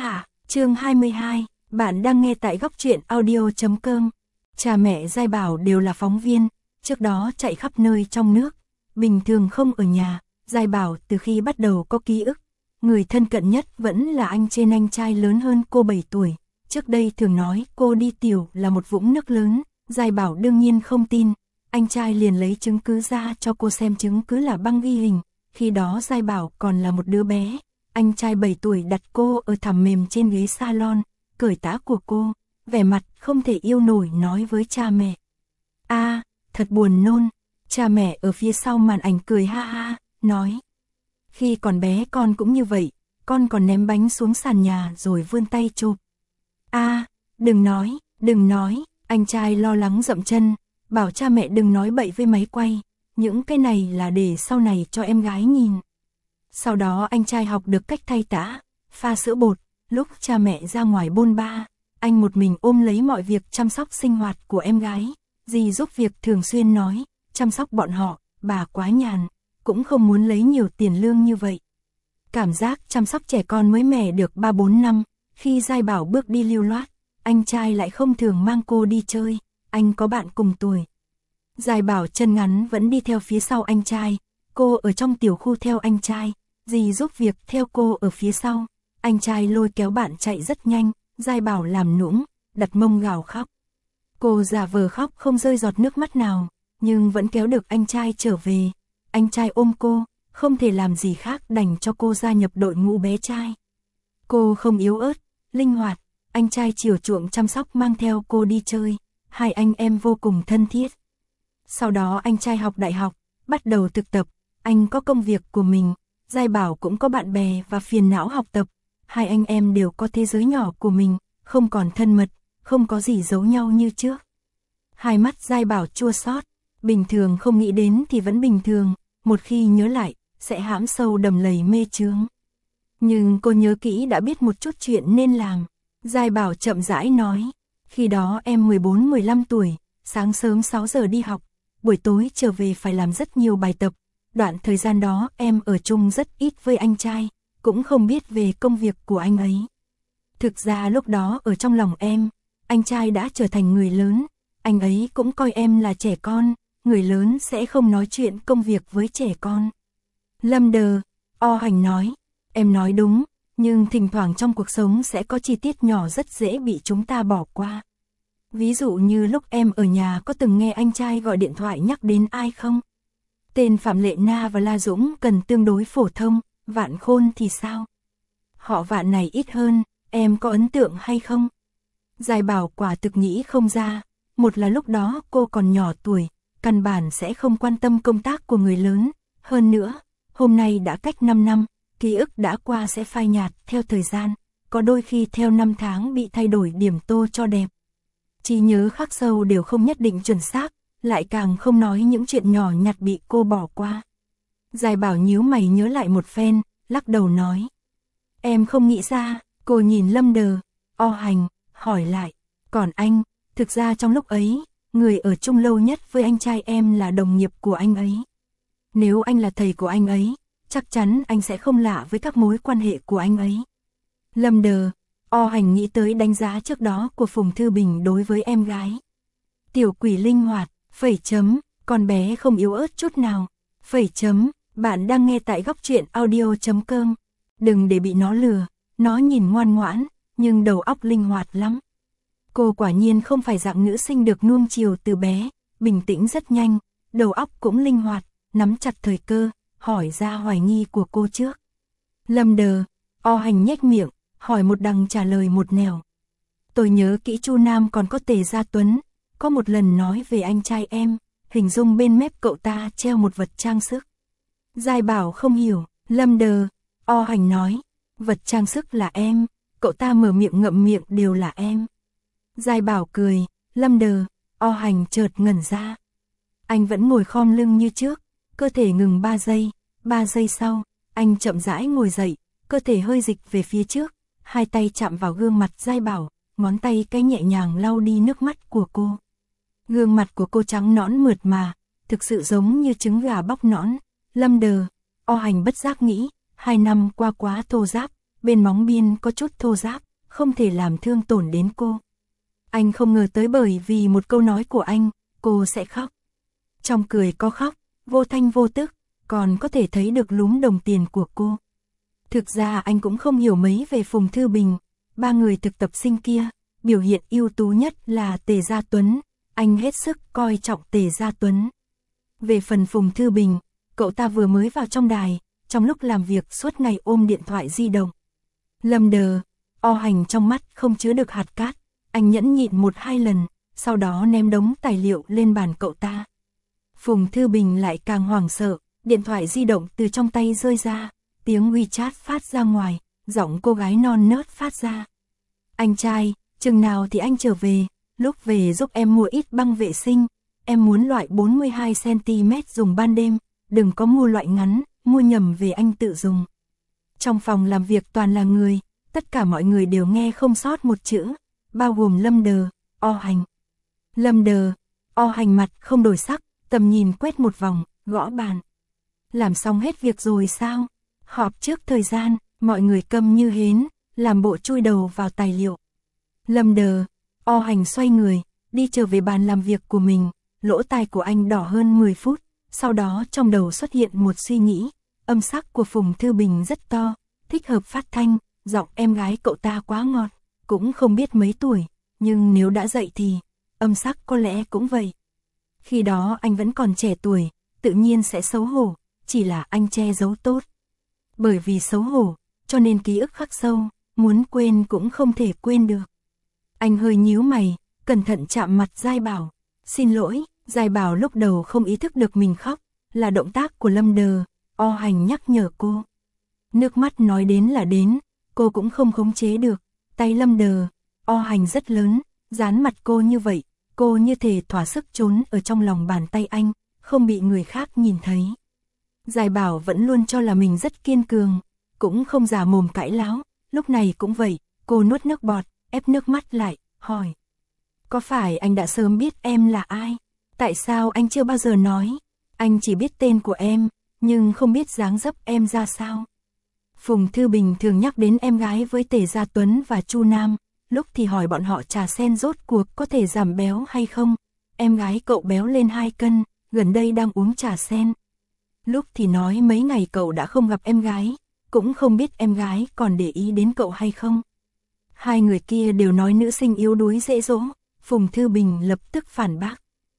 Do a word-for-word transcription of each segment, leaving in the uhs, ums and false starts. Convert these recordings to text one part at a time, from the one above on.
hạ, chương hai mươi hai, bạn đang nghe tại góc truyện audio chấm com. Cha mẹ Giai Bảo đều là phóng viên, trước đó chạy khắp nơi trong nước, bình thường không ở nhà. Giai Bảo từ khi bắt đầu có ký ức, người thân cận nhất vẫn là anh trên anh trai lớn hơn cô bảy tuổi. Trước đây thường nói cô đi tiểu là một vũng nước lớn, Giai Bảo đương nhiên không tin. Anh trai liền lấy chứng cứ ra cho cô xem, chứng cứ là băng ghi hình. Khi đó Giai Bảo còn là một đứa bé, anh trai bảy tuổi đặt cô ở thảm mềm trên ghế salon, cởi tã của cô, vẻ mặt không thể yêu nổi nói với cha mẹ. A, à, thật buồn nôn. Cha mẹ ở phía sau màn ảnh cười ha ha, nói. Khi còn bé con cũng như vậy, con còn ném bánh xuống sàn nhà rồi vươn tay chụp. A, à, đừng nói, đừng nói, anh trai lo lắng dậm chân, bảo cha mẹ đừng nói bậy với máy quay, những cái này là để sau này cho em gái nhìn. Sau đó anh trai học được cách thay tã, pha sữa bột, lúc cha mẹ ra ngoài bôn ba, anh một mình ôm lấy mọi việc chăm sóc sinh hoạt của em gái. Dì giúp việc thường xuyên nói, chăm sóc bọn họ, bà quá nhàn, cũng không muốn lấy nhiều tiền lương như vậy. Cảm giác chăm sóc trẻ con mới mẻ được ba bốn năm, khi Giai Bảo bước đi lưu loát, anh trai lại không thường mang cô đi chơi, anh có bạn cùng tuổi. Giai Bảo chân ngắn vẫn đi theo phía sau anh trai, cô ở trong tiểu khu theo anh trai, dì giúp việc theo cô ở phía sau. Anh trai lôi kéo bạn chạy rất nhanh, Giai Bảo làm nũng, đặt mông gào khóc. Cô giả vờ khóc không rơi giọt nước mắt nào, nhưng vẫn kéo được anh trai trở về. Anh trai ôm cô, không thể làm gì khác đành cho cô gia nhập đội ngũ bé trai. Cô không yếu ớt, linh hoạt, anh trai chiều chuộng chăm sóc mang theo cô đi chơi, hai anh em vô cùng thân thiết. Sau đó anh trai học đại học, bắt đầu thực tập, anh có công việc của mình, Giai Bảo cũng có bạn bè và phiền não học tập. Hai anh em đều có thế giới nhỏ của mình, không còn thân mật, không có gì giấu nhau như trước. Hai mắt Giai Bảo chua xót, bình thường không nghĩ đến thì vẫn bình thường, một khi nhớ lại, sẽ hãm sâu đầm lầy mê chướng. Nhưng cô nhớ kỹ đã biết một chút chuyện nên làm. Giai Bảo chậm rãi nói, khi đó em mười bốn mười lăm tuổi, sáng sớm sáu giờ đi học, buổi tối trở về phải làm rất nhiều bài tập. Đoạn thời gian đó em ở chung rất ít với anh trai, cũng không biết về công việc của anh ấy. Thực ra lúc đó ở trong lòng em, anh trai đã trở thành người lớn, anh ấy cũng coi em là trẻ con, người lớn sẽ không nói chuyện công việc với trẻ con. Lâm Đờ, O Hành nói, em nói đúng, nhưng thỉnh thoảng trong cuộc sống sẽ có chi tiết nhỏ rất dễ bị chúng ta bỏ qua. Ví dụ như lúc em ở nhà có từng nghe anh trai gọi điện thoại nhắc đến ai không? Tên Phạm Lệ Na và La Dũng cần tương đối phổ thông, Vạn Khôn thì sao? Họ Vạn này ít hơn, em có ấn tượng hay không? Giai Bảo quả thực nghĩ không ra, một là lúc đó cô còn nhỏ tuổi, căn bản sẽ không quan tâm công tác của người lớn, hơn nữa, hôm nay đã cách năm năm, ký ức đã qua sẽ phai nhạt theo thời gian, có đôi khi theo năm tháng bị thay đổi điểm tô cho đẹp. Trí nhớ khắc sâu đều không nhất định chuẩn xác, lại càng không nói những chuyện nhỏ nhặt bị cô bỏ qua. Giai Bảo nhíu mày nhớ lại một phen, lắc đầu nói. Em không nghĩ ra, cô nhìn Lâm Đờ, O Hành, hỏi lại. Còn anh, thực ra trong lúc ấy, người ở chung lâu nhất với anh trai em là đồng nghiệp của anh ấy. Nếu anh là thầy của anh ấy, chắc chắn anh sẽ không lạ với các mối quan hệ của anh ấy. Lâm Đờ, O Hành nghĩ tới đánh giá trước đó của Phùng Thư Bình đối với em gái. Tiểu quỷ linh hoạt, phẩy chấm, con bé không yếu ớt chút nào, phẩy chấm, bạn đang nghe tại góc truyện audio chấm com. Đừng để bị nó lừa, nó nhìn ngoan ngoãn, nhưng đầu óc linh hoạt lắm. Cô quả nhiên không phải dạng nữ sinh được nuông chiều từ bé, bình tĩnh rất nhanh, đầu óc cũng linh hoạt, nắm chặt thời cơ, hỏi ra hoài nghi của cô trước. Lâm Đờ, O Hành nhếch miệng, hỏi một đằng trả lời một nẻo. Tôi nhớ kỹ Chu Nam còn có Tề Gia Tuấn, có một lần nói về anh trai em, hình dung bên mép cậu ta treo một vật trang sức. Giai Bảo không hiểu, Lâm Đờ, O Hành nói, vật trang sức là em, cậu ta mở miệng ngậm miệng đều là em. Giai Bảo cười, Lâm Đờ, O Hành chợt ngẩn ra. Anh vẫn ngồi khom lưng như trước, cơ thể ngừng ba giây, ba giây sau, anh chậm rãi ngồi dậy, cơ thể hơi dịch về phía trước, hai tay chạm vào gương mặt Giai Bảo, ngón tay cái nhẹ nhàng lau đi nước mắt của cô. Gương mặt của cô trắng nõn mượt mà, thực sự giống như trứng gà bóc nõn. Lâm Đờ, O Hành bất giác nghĩ, hai năm qua quá thô ráp, bên móng biên có chút thô ráp, không thể làm thương tổn đến cô. Anh không ngờ tới bởi vì một câu nói của anh, cô sẽ khóc. Trong cười có khóc, vô thanh vô tức, còn có thể thấy được lúm đồng tiền của cô. Thực ra anh cũng không hiểu mấy về Phùng Thư Bình, ba người thực tập sinh kia, biểu hiện ưu tú nhất là Tề Gia Tuấn, anh hết sức coi trọng Tề Gia Tuấn. Về phần Phùng Thư Bình, cậu ta vừa mới vào trong đài, trong lúc làm việc suốt ngày ôm điện thoại di động. Lâm Đờ, o hành trong mắt không chứa được hạt cát, anh nhẫn nhịn một hai lần, sau đó ném đống tài liệu lên bàn cậu ta. Phùng Thư Bình lại càng hoảng sợ, điện thoại di động từ trong tay rơi ra, tiếng WeChat phát ra ngoài, giọng cô gái non nớt phát ra. Anh trai, chừng nào thì anh trở về, lúc về giúp em mua ít băng vệ sinh, em muốn loại bốn mươi hai xăng ti mét dùng ban đêm, đừng có mua loại ngắn, mua nhầm về anh tự dùng. Trong phòng làm việc toàn là người, tất cả mọi người đều nghe không sót một chữ, bao gồm Lâm Đờ, o hành. Lâm Đờ, o hành mặt không đổi sắc, tầm nhìn quét một vòng, gõ bàn. Làm xong hết việc rồi sao? Họp trước thời gian, mọi người câm như hến, làm bộ chui đầu vào tài liệu. Lâm Đờ, o hành xoay người, đi trở về bàn làm việc của mình, lỗ tai của anh đỏ hơn mười phút, sau đó trong đầu xuất hiện một suy nghĩ, âm sắc của Phùng Thư Bình rất to, thích hợp phát thanh, giọng em gái cậu ta quá ngọt, cũng không biết mấy tuổi, nhưng nếu đã dậy thì, âm sắc có lẽ cũng vậy. Khi đó anh vẫn còn trẻ tuổi, tự nhiên sẽ xấu hổ, chỉ là anh che giấu tốt. Bởi vì xấu hổ, cho nên ký ức khắc sâu, muốn quên cũng không thể quên được. Anh hơi nhíu mày, cẩn thận chạm mặt Giai Bảo. Xin lỗi, Giai Bảo lúc đầu không ý thức được mình khóc, là động tác của Lâm Đờ, o hành nhắc nhở cô. Nước mắt nói đến là đến, cô cũng không khống chế được, tay Lâm Đờ, o hành rất lớn, dán mặt cô như vậy, cô như thể thỏa sức trốn ở trong lòng bàn tay anh, không bị người khác nhìn thấy. Giai Bảo vẫn luôn cho là mình rất kiên cường, cũng không giả mồm cãi láo, lúc này cũng vậy, cô nuốt nước bọt, ép nước mắt lại, hỏi. Có phải anh đã sớm biết em là ai? Tại sao anh chưa bao giờ nói? Anh chỉ biết tên của em, nhưng không biết dáng dấp em ra sao. Phùng Thư Bình thường nhắc đến em gái với Tề Gia Tuấn và Chu Nam, lúc thì hỏi bọn họ trà sen rốt cuộc có thể giảm béo hay không. Em gái cậu béo lên hai cân, gần đây đang uống trà sen. Lúc thì nói mấy ngày cậu đã không gặp em gái, cũng không biết em gái còn để ý đến cậu hay không. Hai người kia đều nói nữ sinh yếu đuối dễ dỗ, Phùng Thư Bình lập tức phản bác.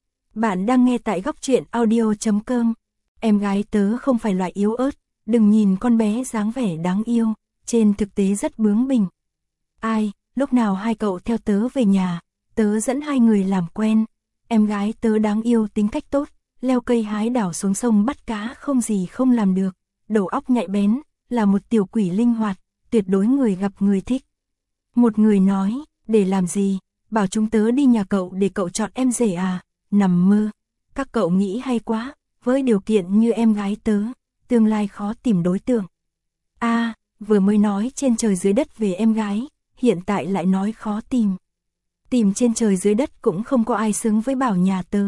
Bạn đang nghe tại góc truyện audio chấm com. Em gái tớ không phải loại yếu ớt, đừng nhìn con bé dáng vẻ đáng yêu, trên thực tế rất bướng bỉnh. Ai, lúc nào hai cậu theo tớ về nhà, tớ dẫn hai người làm quen. Em gái tớ đáng yêu, tính cách tốt, leo cây hái đảo xuống sông bắt cá không gì không làm được, đầu óc nhạy bén, là một tiểu quỷ linh hoạt, tuyệt đối người gặp người thích. Một người nói, để làm gì, bảo chúng tớ đi nhà cậu để cậu chọn em rể à, nằm mơ, các cậu nghĩ hay quá, với điều kiện như em gái tớ, tương lai khó tìm đối tượng. A, à, vừa mới nói trên trời dưới đất về em gái, hiện tại lại nói khó tìm. Tìm trên trời dưới đất cũng không có ai xứng với Bảo nhà tớ.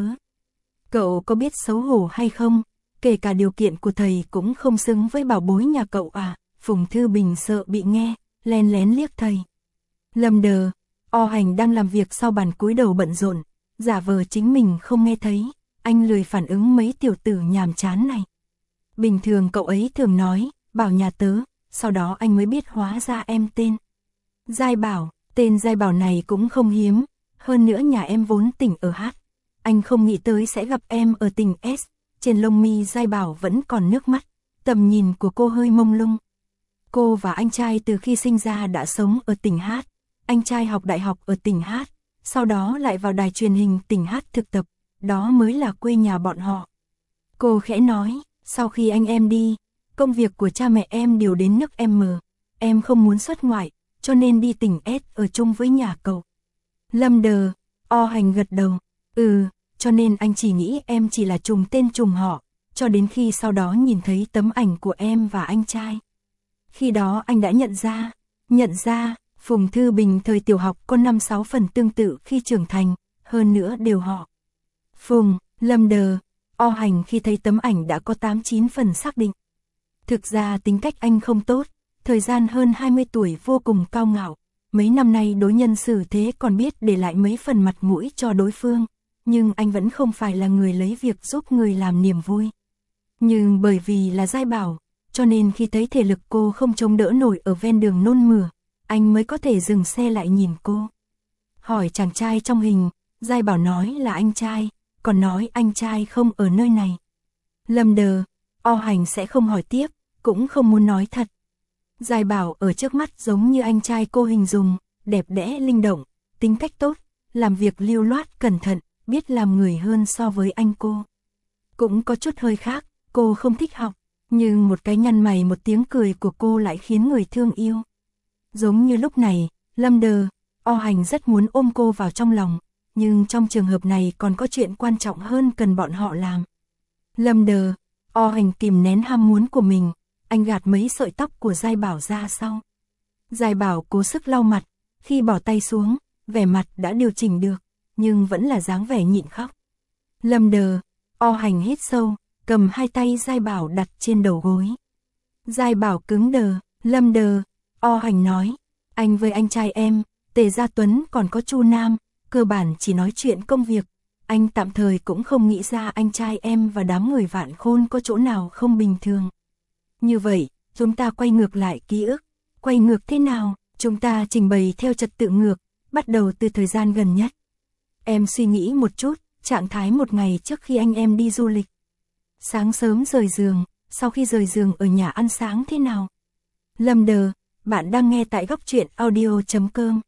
Cậu có biết xấu hổ hay không? Kể cả điều kiện của thầy cũng không xứng với bảo bối nhà cậu à? Phùng Thư Bình sợ bị nghe, len lén liếc thầy. Lâm Đờ, o hành đang làm việc sau bàn cúi đầu bận rộn, giả vờ chính mình không nghe thấy, anh lười phản ứng mấy tiểu tử nhàm chán này. Bình thường cậu ấy thường nói, Bảo nhà tớ, sau đó anh mới biết hóa ra em tên Giai Bảo, tên Giai Bảo này cũng không hiếm, hơn nữa nhà em vốn tỉnh ở H. Anh không nghĩ tới sẽ gặp em ở tỉnh S, trên lông mi Giai Bảo vẫn còn nước mắt, tầm nhìn của cô hơi mông lung. Cô và anh trai từ khi sinh ra đã sống ở tỉnh H, anh trai học đại học ở tỉnh H, sau đó lại vào đài truyền hình tỉnh H thực tập, đó mới là quê nhà bọn họ. Cô khẽ nói, sau khi anh em đi, công việc của cha mẹ em điều đến nước M, em không muốn xuất ngoại, cho nên đi tỉnh S ở chung với nhà cậu. Lâm Đờ, o hành gật đầu, ừ, cho nên anh chỉ nghĩ em chỉ là trùng tên trùng họ, cho đến khi sau đó nhìn thấy tấm ảnh của em và anh trai. Khi đó anh đã nhận ra, nhận ra, Phùng Thư Bình thời tiểu học có năm sáu phần tương tự khi trưởng thành, hơn nữa đều họ. Phùng, Lâm Đờ, o hành khi thấy tấm ảnh đã có tám chín phần xác định. Thực ra tính cách anh không tốt, thời gian hơn hai mươi tuổi vô cùng cao ngạo, mấy năm nay đối nhân xử thế còn biết để lại mấy phần mặt mũi cho đối phương, nhưng anh vẫn không phải là người lấy việc giúp người làm niềm vui. Nhưng bởi vì là Giai Bảo, cho nên khi thấy thể lực cô không chống đỡ nổi ở ven đường nôn mửa, anh mới có thể dừng xe lại nhìn cô. Hỏi chàng trai trong hình, Giai Bảo nói là anh trai, còn nói anh trai không ở nơi này. Lâm Đờ, O Hành sẽ không hỏi tiếp, cũng không muốn nói thật. Giai Bảo ở trước mắt giống như anh trai cô hình dung, đẹp đẽ linh động, tính cách tốt, làm việc lưu loát cẩn thận, biết làm người hơn so với anh cô. Cũng có chút hơi khác, cô không thích học, nhưng một cái nhăn mày một tiếng cười của cô lại khiến người thương yêu. Giống như lúc này, Lâm Đờ, O Hành rất muốn ôm cô vào trong lòng, nhưng trong trường hợp này còn có chuyện quan trọng hơn cần bọn họ làm. Lâm Đờ, O Hành kìm nén ham muốn của mình, anh gạt mấy sợi tóc của Giai Bảo ra sau. Giai Bảo cố sức lau mặt, khi bỏ tay xuống, vẻ mặt đã điều chỉnh được, nhưng vẫn là dáng vẻ nhịn khóc. Lâm Đờ, O Hành hít sâu, cầm hai tay Giai Bảo đặt trên đầu gối. Giai Bảo cứng đờ, Lâm Đờ, O Hành nói, anh với anh trai em, Tề Gia Tuấn còn có Chu Nam, cơ bản chỉ nói chuyện công việc, anh tạm thời cũng không nghĩ ra anh trai em và đám người Vạn Khôn có chỗ nào không bình thường. Như vậy, chúng ta quay ngược lại ký ức, quay ngược thế nào, chúng ta trình bày theo trật tự ngược, bắt đầu từ thời gian gần nhất. Em suy nghĩ một chút, trạng thái một ngày trước khi anh em đi du lịch. Sáng sớm rời giường, sau khi rời giường ở nhà ăn sáng thế nào? Lâm Đờ, bạn đang nghe tại góc truyện audio chấm com.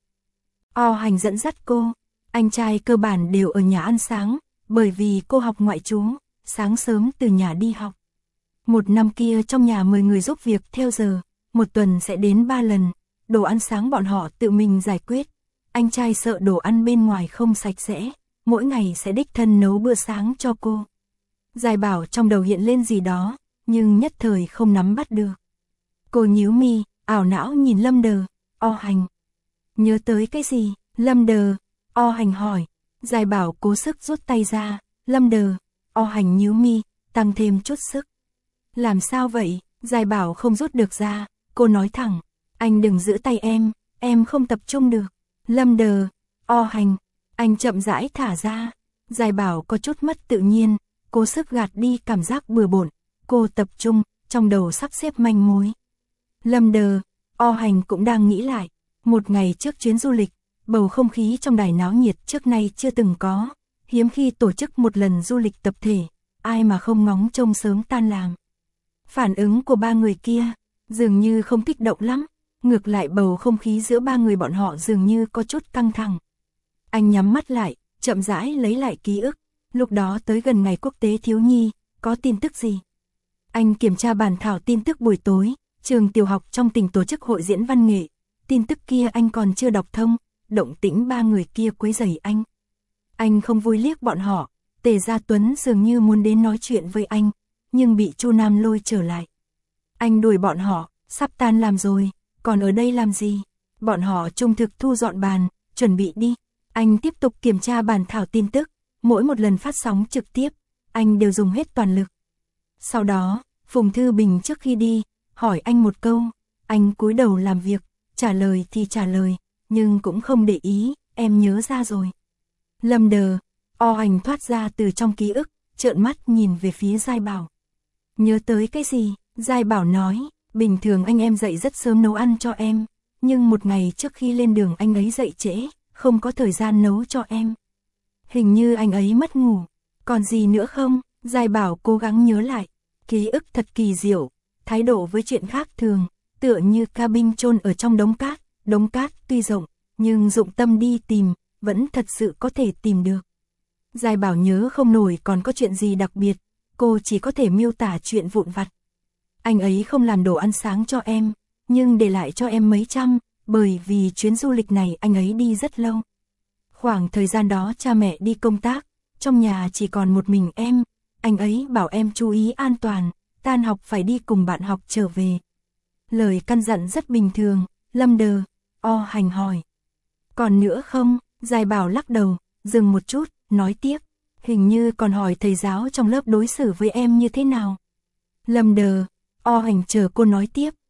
O Hành dẫn dắt cô, anh trai cơ bản đều ở nhà ăn sáng, bởi vì cô học ngoại trú, sáng sớm từ nhà đi học. Một năm kia trong nhà mười người giúp việc theo giờ, một tuần sẽ đến ba lần, đồ ăn sáng bọn họ tự mình giải quyết. Anh trai sợ đồ ăn bên ngoài không sạch sẽ, mỗi ngày sẽ đích thân nấu bữa sáng cho cô. Giai Bảo trong đầu hiện lên gì đó, nhưng nhất thời không nắm bắt được. Cô nhíu mi, ảo não nhìn Lâm Đờ, O Hành. Nhớ tới cái gì? Lâm Đờ, O Hành hỏi. Giai Bảo cố sức rút tay ra, Lâm Đờ, O Hành nhíu mi, tăng thêm chút sức. Làm sao vậy? Giai Bảo không rút được ra, cô nói thẳng, anh đừng giữ tay em, em không tập trung được. Lâm Đờ, O Hành, anh chậm rãi thả ra. Giai Bảo có chút mất tự nhiên, cố sức gạt đi cảm giác bừa bộn, cô tập trung, trong đầu sắp xếp manh mối. Lâm Đờ, O Hành cũng đang nghĩ lại, một ngày trước chuyến du lịch, bầu không khí trong đài náo nhiệt trước nay chưa từng có, hiếm khi tổ chức một lần du lịch tập thể, ai mà không ngóng trông sớm tan làm. Phản ứng của ba người kia, dường như không kích động lắm, ngược lại bầu không khí giữa ba người bọn họ dường như có chút căng thẳng. Anh nhắm mắt lại, chậm rãi lấy lại ký ức, lúc đó tới gần ngày quốc tế thiếu nhi, có tin tức gì? Anh kiểm tra bản thảo tin tức buổi tối, trường tiểu học trong tỉnh tổ chức hội diễn văn nghệ, tin tức kia anh còn chưa đọc thông, động tĩnh ba người kia quấy rầy anh. Anh không vui liếc bọn họ, Tề Gia Tuấn dường như muốn đến nói chuyện với anh, nhưng bị Chu Nam lôi trở lại. Anh đuổi bọn họ, sắp tan làm rồi, còn ở đây làm gì? Bọn họ trung thực thu dọn bàn, chuẩn bị đi. Anh tiếp tục kiểm tra bản thảo tin tức, mỗi một lần phát sóng trực tiếp, anh đều dùng hết toàn lực. Sau đó, Phùng Thư Bình trước khi đi, hỏi anh một câu, anh cúi đầu làm việc, trả lời thì trả lời, nhưng cũng không để ý, em nhớ ra rồi. Lâm Đờ, O Hành thoát ra từ trong ký ức, trợn mắt nhìn về phía Giai Bảo. Nhớ tới cái gì? Giai Bảo nói, bình thường anh em dậy rất sớm nấu ăn cho em, nhưng một ngày trước khi lên đường anh ấy dậy trễ, không có thời gian nấu cho em. Hình như anh ấy mất ngủ, còn gì nữa không? Giai Bảo cố gắng nhớ lại, ký ức thật kỳ diệu, thái độ với chuyện khác thường, tựa như cabin chôn ở trong đống cát, đống cát tuy rộng, nhưng dụng tâm đi tìm, vẫn thật sự có thể tìm được. Giai Bảo nhớ không nổi còn có chuyện gì đặc biệt, cô chỉ có thể miêu tả chuyện vụn vặt. Anh ấy không làm đồ ăn sáng cho em, nhưng để lại cho em mấy trăm, bởi vì chuyến du lịch này anh ấy đi rất lâu. Khoảng thời gian đó cha mẹ đi công tác, trong nhà chỉ còn một mình em, anh ấy bảo em chú ý an toàn, tan học phải đi cùng bạn học trở về. Lời căn dặn rất bình thường. Lâm Đờ, O Hành hỏi. Còn nữa không? Giai Bảo lắc đầu, dừng một chút, nói tiếp. Hình như còn hỏi thầy giáo trong lớp đối xử với em như thế nào. Lâm Đờ, O Hành chờ cô nói tiếp,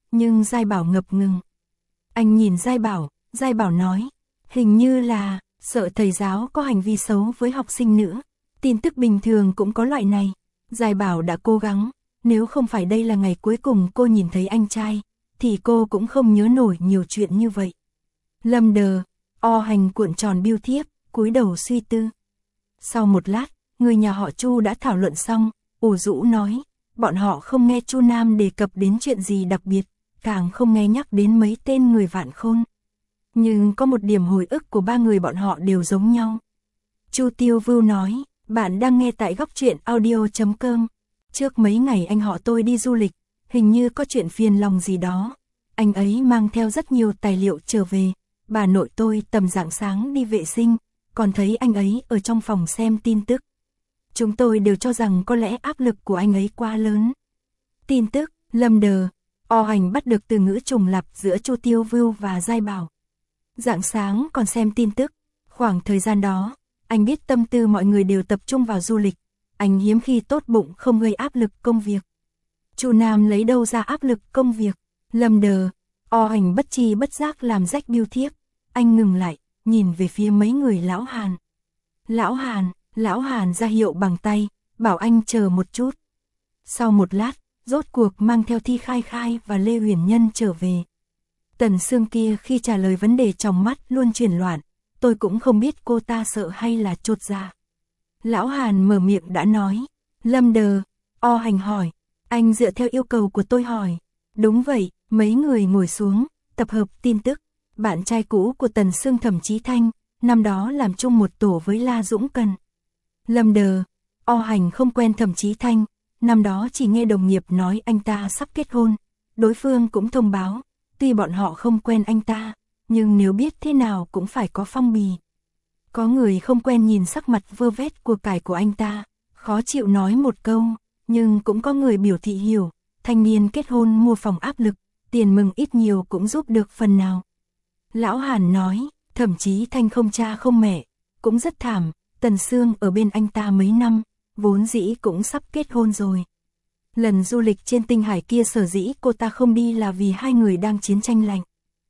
nhưng Giai Bảo ngập ngừng. Anh nhìn Giai Bảo, Giai Bảo nói, hình như là sợ thầy giáo có hành vi xấu với học sinh nữa. Tin tức bình thường cũng có loại này. Giai Bảo đã cố gắng, nếu không phải đây là ngày cuối cùng cô nhìn thấy anh trai, thì cô cũng không nhớ nổi nhiều chuyện như vậy. Lâm Đờ, O Hành cuộn tròn bưu thiếp, cúi đầu suy tư. Sau một lát, người nhà họ Chu đã thảo luận xong, ủ rũ nói, bọn họ không nghe Chu Nam đề cập đến chuyện gì đặc biệt, càng không nghe nhắc đến mấy tên người Vạn Khôn. Nhưng có một điểm hồi ức của ba người bọn họ đều giống nhau. Chu Tiêu Vưu nói, bạn đang nghe tại góc truyện audio chấm com. Trước mấy ngày anh họ tôi đi du lịch, hình như có chuyện phiền lòng gì đó. Anh ấy mang theo rất nhiều tài liệu trở về. Bà nội tôi tầm rạng sáng đi vệ sinh, còn thấy anh ấy ở trong phòng xem tin tức. Chúng tôi đều cho rằng có lẽ áp lực của anh ấy quá lớn. Tin tức, Lâm Đờ, O Hành bắt được từ ngữ trùng lặp giữa Chu Tiêu Vưu và Giai Bảo. Rạng sáng còn xem tin tức, khoảng thời gian đó, anh biết tâm tư mọi người đều tập trung vào du lịch, anh hiếm khi tốt bụng không gây áp lực công việc. Chu Nam lấy đâu ra áp lực công việc? Lâm Đờ, O Hành bất chi bất giác làm rách bưu thiếp, anh ngừng lại, nhìn về phía mấy người lão Hàn. Lão Hàn, lão Hàn ra hiệu bằng tay, bảo anh chờ một chút. Sau một lát, rốt cuộc mang theo Thi Khai Khai và Lê Huyền Nhân trở về. Tần Sương kia khi trả lời vấn đề trong mắt luôn chuyển loạn, tôi cũng không biết cô ta sợ hay là chột dạ. Lão Hàn mở miệng đã nói, Lâm Đờ, O Hành hỏi, anh dựa theo yêu cầu của tôi hỏi. Đúng vậy, mấy người ngồi xuống, tập hợp tin tức. Bạn trai cũ của Tần Sương Thẩm Chí Thanh, năm đó làm chung một tổ với La Dũng Cần. Lâm Đờ, O Hành không quen Thẩm Chí Thanh, năm đó chỉ nghe đồng nghiệp nói anh ta sắp kết hôn, đối phương cũng thông báo, tuy bọn họ không quen anh ta, nhưng nếu biết thế nào cũng phải có phong bì. Có người không quen nhìn sắc mặt vơ vét của cải của anh ta, khó chịu nói một câu, nhưng cũng có người biểu thị hiểu, thanh niên kết hôn mua phòng áp lực, tiền mừng ít nhiều cũng giúp được phần nào. Lão Hàn nói, Thẩm Chí Thanh không cha không mẹ, cũng rất thảm, Tần Sương ở bên anh ta mấy năm, vốn dĩ cũng sắp kết hôn rồi. Lần du lịch trên tinh hải kia sở dĩ cô ta không đi là vì hai người đang chiến tranh lạnh.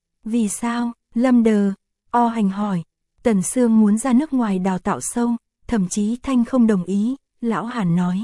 Vì sao? Lâm Đờ, O Hành hỏi. Tần Sương muốn ra nước ngoài đào tạo sâu, Thẩm Chí Thanh không đồng ý, Lão Hàn nói.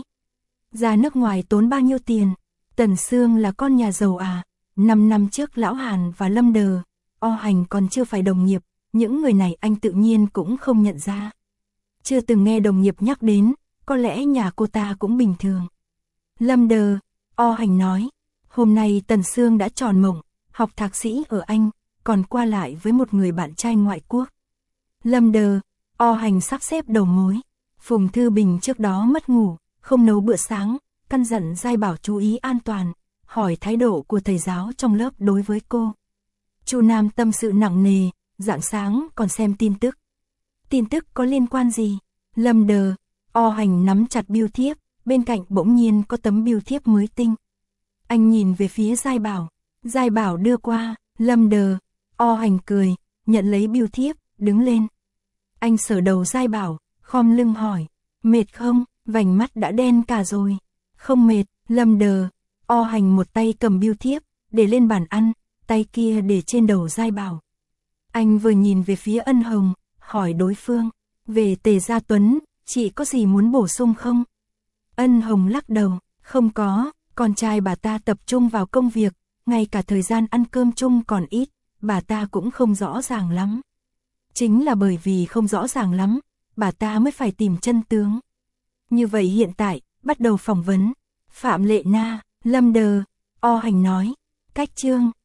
Ra nước ngoài tốn bao nhiêu tiền? Tần Sương là con nhà giàu à? Năm năm trước Lão Hàn và Lâm Đờ, O Hành còn chưa phải đồng nghiệp, những người này anh tự nhiên cũng không nhận ra. Chưa từng nghe đồng nghiệp nhắc đến, có lẽ nhà cô ta cũng bình thường. Lâm Đờ, O Hành nói, hôm nay Tần Sương đã tròn mộng, học thạc sĩ ở Anh, còn qua lại với một người bạn trai ngoại quốc. Lâm Đờ, O Hành sắp xếp đầu mối. Phùng Thư Bình trước đó mất ngủ, không nấu bữa sáng, căn dặn Giai Bảo chú ý an toàn, hỏi thái độ của thầy giáo trong lớp đối với cô. Chu Nam tâm sự nặng nề, rạng sáng còn xem tin tức. Tin tức có liên quan gì? Lâm Đờ, O Hành nắm chặt bưu thiếp, bên cạnh bỗng nhiên có tấm bưu thiếp mới tinh. Anh nhìn về phía Giai Bảo, Giai Bảo đưa qua, Lâm Đờ, O Hành cười, nhận lấy bưu thiếp, đứng lên. Anh sờ đầu Giai Bảo, khom lưng hỏi, mệt không? Vành mắt đã đen cả rồi. Không mệt. Lâm Đờ, O Hành một tay cầm bưu thiếp, để lên bàn ăn, tay kia để trên đầu Giai Bảo. Anh vừa nhìn về phía Ân Hồng, hỏi đối phương, về Tề Gia Tuấn, chị có gì muốn bổ sung không? Ân Hồng lắc đầu, không có, con trai bà ta tập trung vào công việc, ngay cả thời gian ăn cơm chung còn ít, bà ta cũng không rõ ràng lắm. Chính là bởi vì không rõ ràng lắm, bà ta mới phải tìm chân tướng. Như vậy hiện tại, bắt đầu phỏng vấn. Phạm Lệ Na, Lâm Đờ, O Hành nói, cách chương,